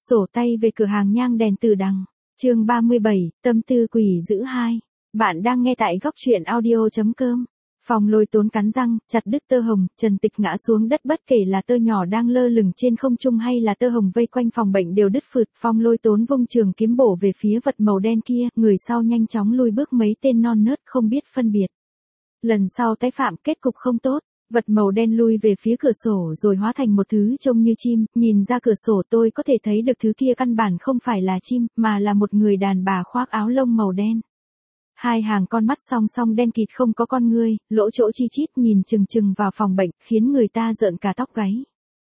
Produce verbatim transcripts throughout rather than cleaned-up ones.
Sổ tay về cửa hàng nhang đèn Từ Đằng. Chương ba mươi bảy, tâm tư quỷ dữ hai. Bạn đang nghe tại góc truyện audio chấm com. Phong Lôi Tốn cắn răng, chặt đứt tơ hồng, Trần Tịch ngã xuống đất, bất kể là tơ nhỏ đang lơ lửng trên không trung hay là tơ hồng vây quanh phòng bệnh đều đứt phượt. Phong Lôi Tốn vung trường kiếm bổ về phía vật màu đen kia, người sau nhanh chóng lùi bước mấy tên non nớt không biết phân biệt. Lần sau tái phạm kết cục không tốt. Vật màu đen lui về phía cửa sổ rồi hóa thành một thứ trông như chim, nhìn ra cửa sổ tôi có thể thấy được thứ kia căn bản không phải là chim, mà là một người đàn bà khoác áo lông màu đen. Hai hàng con mắt song song đen kịt không có con ngươi, lỗ chỗ chi chít nhìn chừng chừng vào phòng bệnh, khiến người ta rợn cả tóc gáy.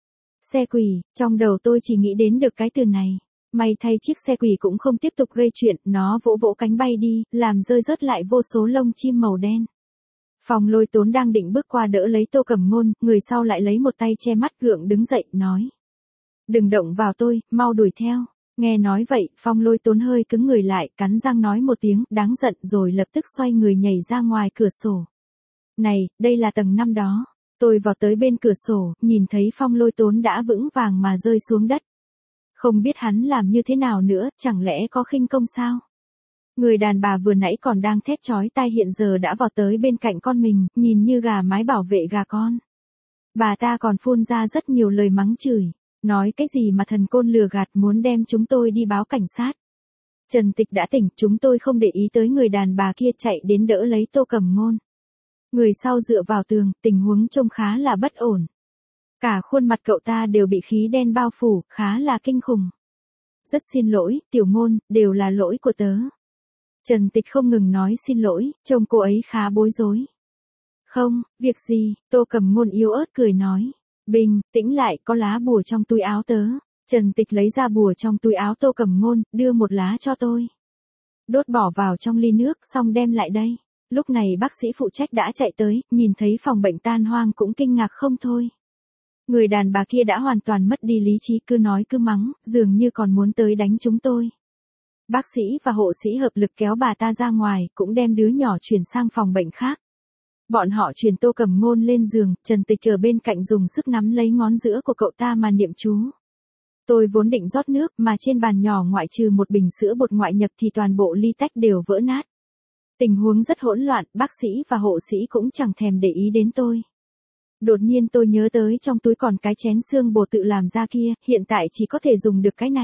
Xe quỷ, trong đầu tôi chỉ nghĩ đến được cái từ này. May thay chiếc xe quỷ cũng không tiếp tục gây chuyện, nó vỗ vỗ cánh bay đi, làm rơi rớt lại vô số lông chim màu đen. Phong Lôi Tốn đang định bước qua đỡ lấy Tô Cẩm Ngôn, người sau lại lấy một tay che mắt gượng đứng dậy, nói. Đừng động vào tôi, mau đuổi theo. Nghe nói vậy, Phong Lôi Tốn hơi cứng người lại, cắn răng nói một tiếng, đáng giận rồi lập tức xoay người nhảy ra ngoài cửa sổ. Này, đây là tầng năm đó. Tôi vào tới bên cửa sổ, nhìn thấy Phong Lôi Tốn đã vững vàng mà rơi xuống đất. Không biết hắn làm như thế nào nữa, chẳng lẽ có khinh công sao? Người đàn bà vừa nãy còn đang thét chói tai hiện giờ đã vào tới bên cạnh con mình, nhìn như gà mái bảo vệ gà con. Bà ta còn phun ra rất nhiều lời mắng chửi, nói cái gì mà thần côn lừa gạt muốn đem chúng tôi đi báo cảnh sát. Trần Tịch đã tỉnh, chúng tôi không để ý tới người đàn bà kia chạy đến đỡ lấy Tô Cẩm Ngôn. Người sau dựa vào tường, tình huống trông khá là bất ổn. Cả khuôn mặt cậu ta đều bị khí đen bao phủ, khá là kinh khủng. Rất xin lỗi, Tiểu Ngôn, đều là lỗi của tớ. Trần Tịch không ngừng nói xin lỗi, trông cô ấy khá bối rối. Không, việc gì, Tô Cẩm Ngôn yếu ớt cười nói. Bình, tĩnh lại, có lá bùa trong túi áo tớ. Trần Tịch lấy ra bùa trong túi áo Tô Cẩm Ngôn, đưa một lá cho tôi. Đốt bỏ vào trong ly nước, xong đem lại đây. Lúc này bác sĩ phụ trách đã chạy tới, nhìn thấy phòng bệnh tan hoang cũng kinh ngạc không thôi. Người đàn bà kia đã hoàn toàn mất đi lý trí, cứ nói cứ mắng, dường như còn muốn tới đánh chúng tôi. Bác sĩ và hộ sĩ hợp lực kéo bà ta ra ngoài, cũng đem đứa nhỏ chuyển sang phòng bệnh khác. Bọn họ chuyển Tô Cẩm Ngôn lên giường, Trần Tịch ở bên cạnh dùng sức nắm lấy ngón giữa của cậu ta mà niệm chú. Tôi vốn định rót nước, mà trên bàn nhỏ ngoại trừ một bình sữa bột ngoại nhập thì toàn bộ ly tách đều vỡ nát. Tình huống rất hỗn loạn, bác sĩ và hộ sĩ cũng chẳng thèm để ý đến tôi. Đột nhiên tôi nhớ tới trong túi còn cái chén xương bột tự làm ra kia, hiện tại chỉ có thể dùng được cái này.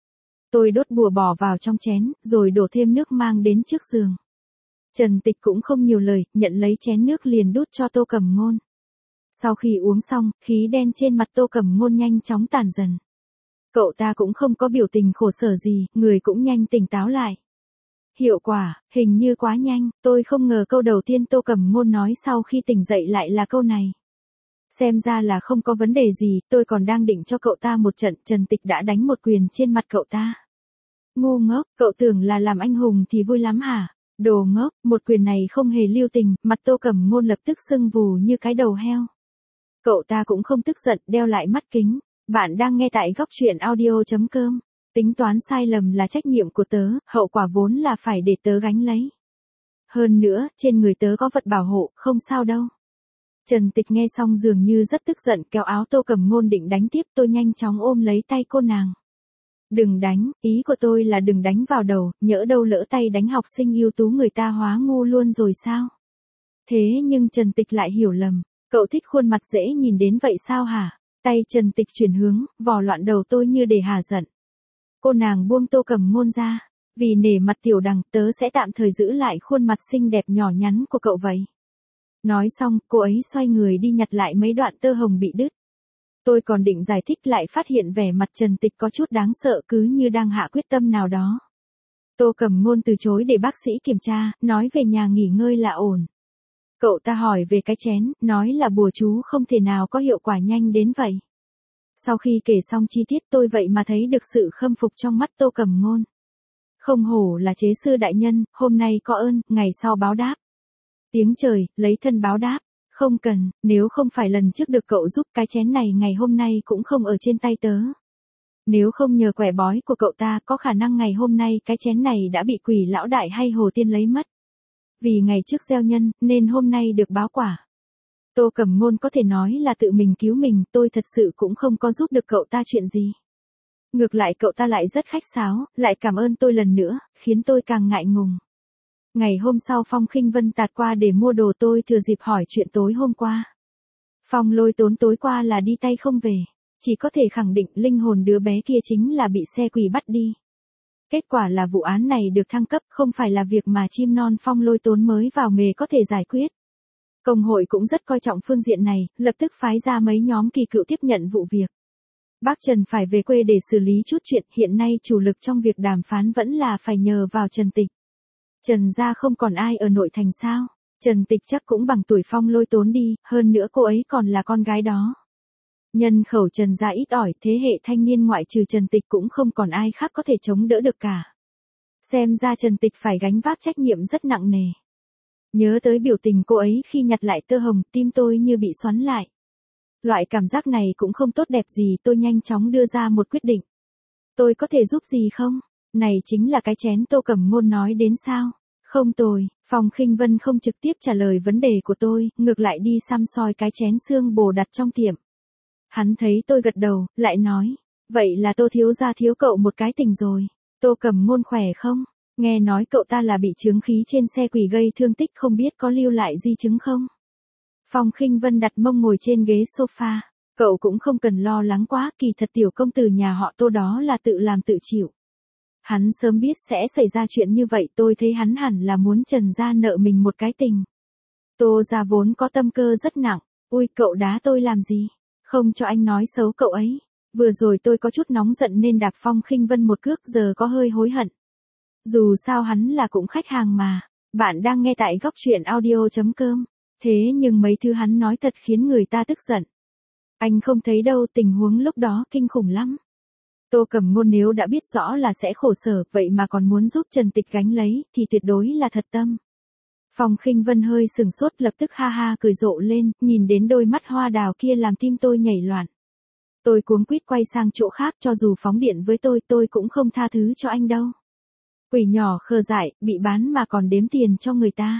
Tôi đốt bùa bỏ vào trong chén, rồi đổ thêm nước mang đến trước giường. Trần Tịch cũng không nhiều lời, nhận lấy chén nước liền đút cho Tô Cẩm Ngôn. Sau khi uống xong, khí đen trên mặt Tô Cẩm Ngôn nhanh chóng tàn dần. Cậu ta cũng không có biểu tình khổ sở gì, người cũng nhanh tỉnh táo lại. Hiệu quả, hình như quá nhanh, tôi không ngờ câu đầu tiên Tô Cẩm Ngôn nói sau khi tỉnh dậy lại là câu này. Xem ra là không có vấn đề gì, tôi còn đang định cho cậu ta một trận, Trần Tịch đã đánh một quyền trên mặt cậu ta. Ngu ngốc, cậu tưởng là làm anh hùng thì vui lắm hả? Đồ ngốc, một quyền này không hề lưu tình, mặt Tô Cẩm Ngôn lập tức sưng vù như cái đầu heo. Cậu ta cũng không tức giận, đeo lại mắt kính. Bạn đang nghe tại góc truyện audio chấm com. Tính toán sai lầm là trách nhiệm của tớ, hậu quả vốn là phải để tớ gánh lấy. Hơn nữa, trên người tớ có vật bảo hộ, không sao đâu. Trần Tịch nghe xong dường như rất tức giận, kéo áo Tô Cẩm Ngôn định đánh tiếp, tôi nhanh chóng ôm lấy tay cô nàng. Đừng đánh, ý của tôi là đừng đánh vào đầu, nhỡ đâu lỡ tay đánh học sinh ưu tú người ta hóa ngu luôn rồi sao? Thế nhưng Trần Tịch lại hiểu lầm, cậu thích khuôn mặt dễ nhìn đến vậy sao hả? Tay Trần Tịch chuyển hướng, vò loạn đầu tôi như để hả giận. Cô nàng buông Tô Cẩm Ngôn ra, vì nể mặt Tiểu Đằng tớ sẽ tạm thời giữ lại khuôn mặt xinh đẹp nhỏ nhắn của cậu vậy. Nói xong, cô ấy xoay người đi nhặt lại mấy đoạn tơ hồng bị đứt. Tôi còn định giải thích lại phát hiện vẻ mặt Trần Tịch có chút đáng sợ, cứ như đang hạ quyết tâm nào đó. Tô Cẩm Ngôn từ chối để bác sĩ kiểm tra, nói về nhà nghỉ ngơi là ổn. Cậu ta hỏi về cái chén, nói là bùa chú không thể nào có hiệu quả nhanh đến vậy. Sau khi kể xong chi tiết tôi vậy mà thấy được sự khâm phục trong mắt Tô Cẩm Ngôn. Không hổ là chế sư đại nhân, hôm nay có ơn, ngày sau báo đáp. Tiếng trời, lấy thân báo đáp. Không cần, nếu không phải lần trước được cậu giúp cái chén này ngày hôm nay cũng không ở trên tay tớ. Nếu không nhờ quẻ bói của cậu ta có khả năng ngày hôm nay cái chén này đã bị quỷ lão đại hay hồ tiên lấy mất. Vì ngày trước gieo nhân, nên hôm nay được báo quả. Tô Cẩm Ngôn có thể nói là tự mình cứu mình, tôi thật sự cũng không có giúp được cậu ta chuyện gì. Ngược lại cậu ta lại rất khách sáo, lại cảm ơn tôi lần nữa, khiến tôi càng ngại ngùng. Ngày hôm sau Phong Khinh Vân tạt qua để mua đồ, tôi thừa dịp hỏi chuyện tối hôm qua. Phong Lôi Tốn tối qua là đi tay không về. Chỉ có thể khẳng định linh hồn đứa bé kia chính là bị xe quỷ bắt đi. Kết quả là vụ án này được thăng cấp, không phải là việc mà chim non Phong Lôi Tốn mới vào nghề có thể giải quyết. Công hội cũng rất coi trọng phương diện này, lập tức phái ra mấy nhóm kỳ cựu tiếp nhận vụ việc. Bác Trần phải về quê để xử lý chút chuyện, hiện nay chủ lực trong việc đàm phán vẫn là phải nhờ vào Trần Tịch. Trần gia không còn ai ở nội thành sao? Trần Tịch chắc cũng bằng tuổi Phong Lôi Tốn đi, hơn nữa cô ấy còn là con gái đó. Nhân khẩu Trần gia ít ỏi, thế hệ thanh niên ngoại trừ Trần Tịch cũng không còn ai khác có thể chống đỡ được cả. Xem ra Trần Tịch phải gánh vác trách nhiệm rất nặng nề. Nhớ tới biểu tình cô ấy khi nhặt lại tơ hồng, tim tôi như bị xoắn lại. Loại cảm giác này cũng không tốt đẹp gì, tôi nhanh chóng đưa ra một quyết định. Tôi có thể giúp gì không? Này chính là cái chén Tô Cẩm Ngôn nói đến sao? Không tồi, Phong Khinh Vân không trực tiếp trả lời vấn đề của tôi, ngược lại đi xăm soi cái chén xương bồ đặt trong tiệm. Hắn thấy tôi gật đầu, lại nói, vậy là Tô thiếu gia thiếu cậu một cái tình rồi. Tô Cẩm Ngôn khỏe không? Nghe nói cậu ta là bị chướng khí trên xe quỷ gây thương tích, không biết có lưu lại di chứng không? Phong Khinh Vân đặt mông ngồi trên ghế sofa. Cậu cũng không cần lo lắng quá, kỳ thật tiểu công tử nhà họ Tô đó là tự làm tự chịu. Hắn sớm biết sẽ xảy ra chuyện như vậy, tôi thấy hắn hẳn là muốn Trần gia nợ mình một cái tình. Tô gia vốn có tâm cơ rất nặng, ui cậu đá tôi làm gì? Không cho anh nói xấu cậu ấy. Vừa rồi tôi có chút nóng giận nên đạp Phong Khinh Vân một cước, giờ có hơi hối hận. Dù sao hắn là cũng khách hàng mà. Bạn đang nghe tại góc truyện audio chấm com. Thế nhưng mấy thứ hắn nói thật khiến người ta tức giận. Anh không thấy đâu, tình huống lúc đó kinh khủng lắm. Tô Cẩm Ngôn nếu đã biết rõ là sẽ khổ sở, vậy mà còn muốn giúp Trần Tịch gánh lấy, thì tuyệt đối là thật tâm. Phong Khinh Vân hơi sừng sốt, lập tức ha ha cười rộ lên, nhìn đến đôi mắt hoa đào kia làm tim tôi nhảy loạn. Tôi cuống quýt quay sang chỗ khác, cho dù phóng điện với tôi, tôi cũng không tha thứ cho anh đâu. Quỷ nhỏ khờ dại, bị bán mà còn đếm tiền cho người ta.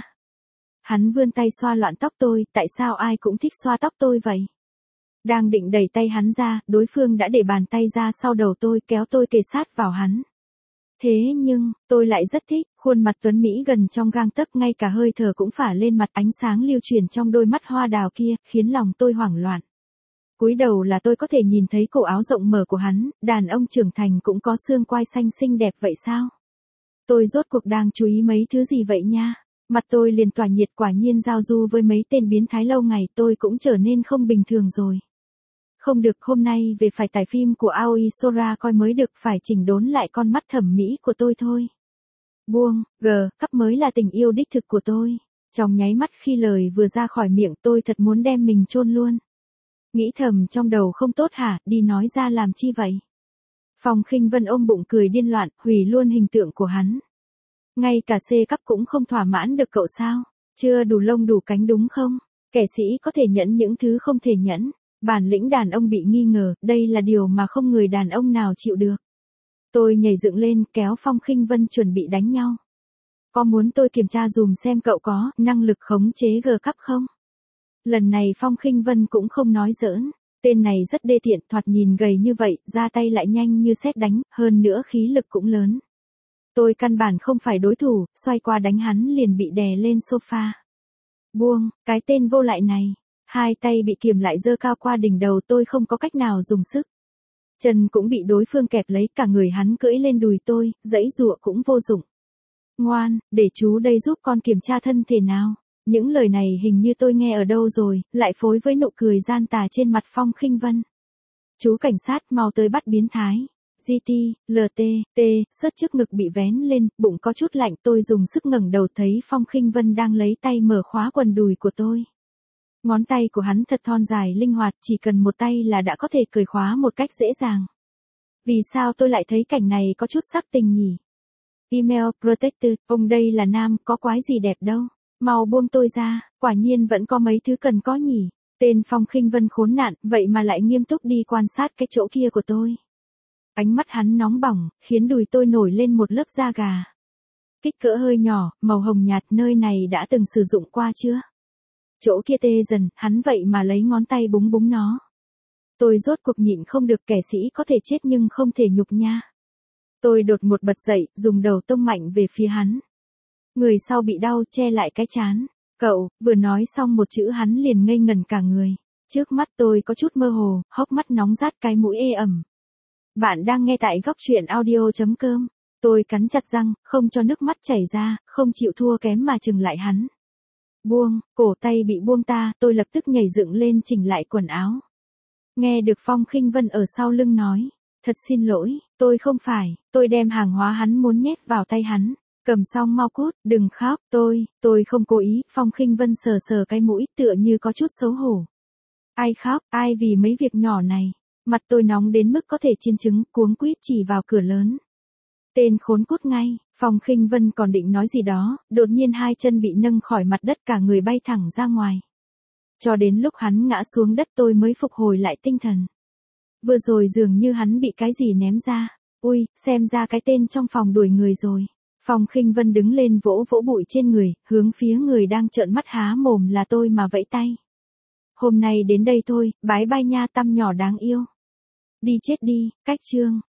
Hắn vươn tay xoa loạn tóc tôi, tại sao ai cũng thích xoa tóc tôi vậy? Đang định đẩy tay hắn ra, đối phương đã để bàn tay ra sau đầu tôi, kéo tôi kề sát vào hắn. Thế nhưng, tôi lại rất thích, khuôn mặt tuấn Mỹ gần trong gang tấc, ngay cả hơi thở cũng phả lên mặt, ánh sáng lưu chuyển trong đôi mắt hoa đào kia, khiến lòng tôi hoảng loạn. Cúi đầu là tôi có thể nhìn thấy cổ áo rộng mở của hắn, đàn ông trưởng thành cũng có xương quai xanh xinh đẹp vậy sao? Tôi rốt cuộc đang chú ý mấy thứ gì vậy nha? Mặt tôi liền tỏa nhiệt, quả nhiên giao du với mấy tên biến thái lâu ngày tôi cũng trở nên không bình thường rồi. Không được, hôm nay về phải tải phim của Aoi Sora coi mới được, phải chỉnh đốn lại con mắt thẩm mỹ của tôi thôi. Buông, g, cấp mới là tình yêu đích thực của tôi. Trong nháy mắt khi lời vừa ra khỏi miệng tôi thật muốn đem mình chôn luôn. Nghĩ thầm trong đầu không tốt hả, đi nói ra làm chi vậy? Phong Khinh Vân ôm bụng cười điên loạn, hủy luôn hình tượng của hắn. Ngay cả C cấp cũng không thỏa mãn được cậu sao? Chưa đủ lông đủ cánh đúng không? Kẻ sĩ có thể nhẫn những thứ không thể nhẫn. Bản lĩnh đàn ông bị nghi ngờ, đây là điều mà không người đàn ông nào chịu được. Tôi nhảy dựng lên, kéo Phong Khinh Vân chuẩn bị đánh nhau. Có muốn tôi kiểm tra dùm xem cậu có năng lực khống chế G cấp không? Lần này Phong Khinh Vân cũng không nói giỡn. Tên này rất đê tiện, thoạt nhìn gầy như vậy, ra tay lại nhanh như sét đánh, hơn nữa khí lực cũng lớn. Tôi căn bản không phải đối thủ, xoay qua đánh hắn liền bị đè lên sofa. Buông, cái tên vô lại này. Hai tay bị kiềm lại giơ cao qua đỉnh đầu, tôi không có cách nào dùng sức. Chân cũng bị đối phương kẹp lấy, cả người hắn cưỡi lên đùi tôi, giãy giụa cũng vô dụng. Ngoan, để chú đây giúp con kiểm tra thân thể nào. Những lời này hình như tôi nghe ở đâu rồi, lại phối với nụ cười gian tà trên mặt Phong Khinh Vân. Chú cảnh sát mau tới bắt biến thái. giê tê, lờ tê, T, sớt trước ngực bị vén lên, bụng có chút lạnh, tôi dùng sức ngẩng đầu thấy Phong Khinh Vân đang lấy tay mở khóa quần đùi của tôi. Ngón tay của hắn thật thon dài linh hoạt, chỉ cần một tay là đã có thể cởi khóa một cách dễ dàng. Vì sao tôi lại thấy cảnh này có chút sắc tình nhỉ? Email Protector, ông đây là nam, có quái gì đẹp đâu. Mau buông tôi ra, quả nhiên vẫn có mấy thứ cần có nhỉ. Tên Phong Khinh Vân khốn nạn, vậy mà lại nghiêm túc đi quan sát cái chỗ kia của tôi. Ánh mắt hắn nóng bỏng, khiến đùi tôi nổi lên một lớp da gà. Kích cỡ hơi nhỏ, màu hồng nhạt, nơi này đã từng sử dụng qua chưa? Chỗ kia tê dần, hắn vậy mà lấy ngón tay búng búng nó. Tôi rốt cuộc nhịn không được, kẻ sĩ có thể chết nhưng không thể nhục nha. Tôi đột một bật dậy, dùng đầu tông mạnh về phía hắn. Người sau bị đau, che lại cái trán. Cậu, vừa nói xong một chữ hắn liền ngây ngần cả người. Trước mắt tôi có chút mơ hồ, hốc mắt nóng rát, cái mũi ê ẩm. Bạn đang nghe tại góc truyện audio chấm com. Tôi cắn chặt răng, không cho nước mắt chảy ra, không chịu thua kém mà chừng lại hắn. Buông, cổ tay bị buông ta, tôi lập tức nhảy dựng lên chỉnh lại quần áo. Nghe được Phong Khinh Vân ở sau lưng nói, thật xin lỗi, tôi không phải, tôi đem hàng hóa hắn muốn nhét vào tay hắn. Cầm xong mau cút, đừng khóc, tôi, tôi không cố ý. Phong Khinh Vân sờ sờ cái mũi, tựa như có chút xấu hổ. Ai khóc, ai vì mấy việc nhỏ này. Mặt tôi nóng đến mức có thể chiên trứng, cuống quýt chỉ vào cửa lớn. Tên khốn cút ngay. Phong Khinh Vân còn định nói gì đó, đột nhiên hai chân bị nâng khỏi mặt đất, cả người bay thẳng ra ngoài. Cho đến lúc hắn ngã xuống đất tôi mới phục hồi lại tinh thần. Vừa rồi dường như hắn bị cái gì ném ra. Ui, xem ra cái tên trong phòng đuổi người rồi. Phong Khinh Vân đứng lên vỗ vỗ bụi trên người, hướng phía người đang trợn mắt há mồm là tôi mà vẫy tay. Hôm nay đến đây thôi, bái bai nha, tăm nhỏ đáng yêu. Đi chết đi, cách chương.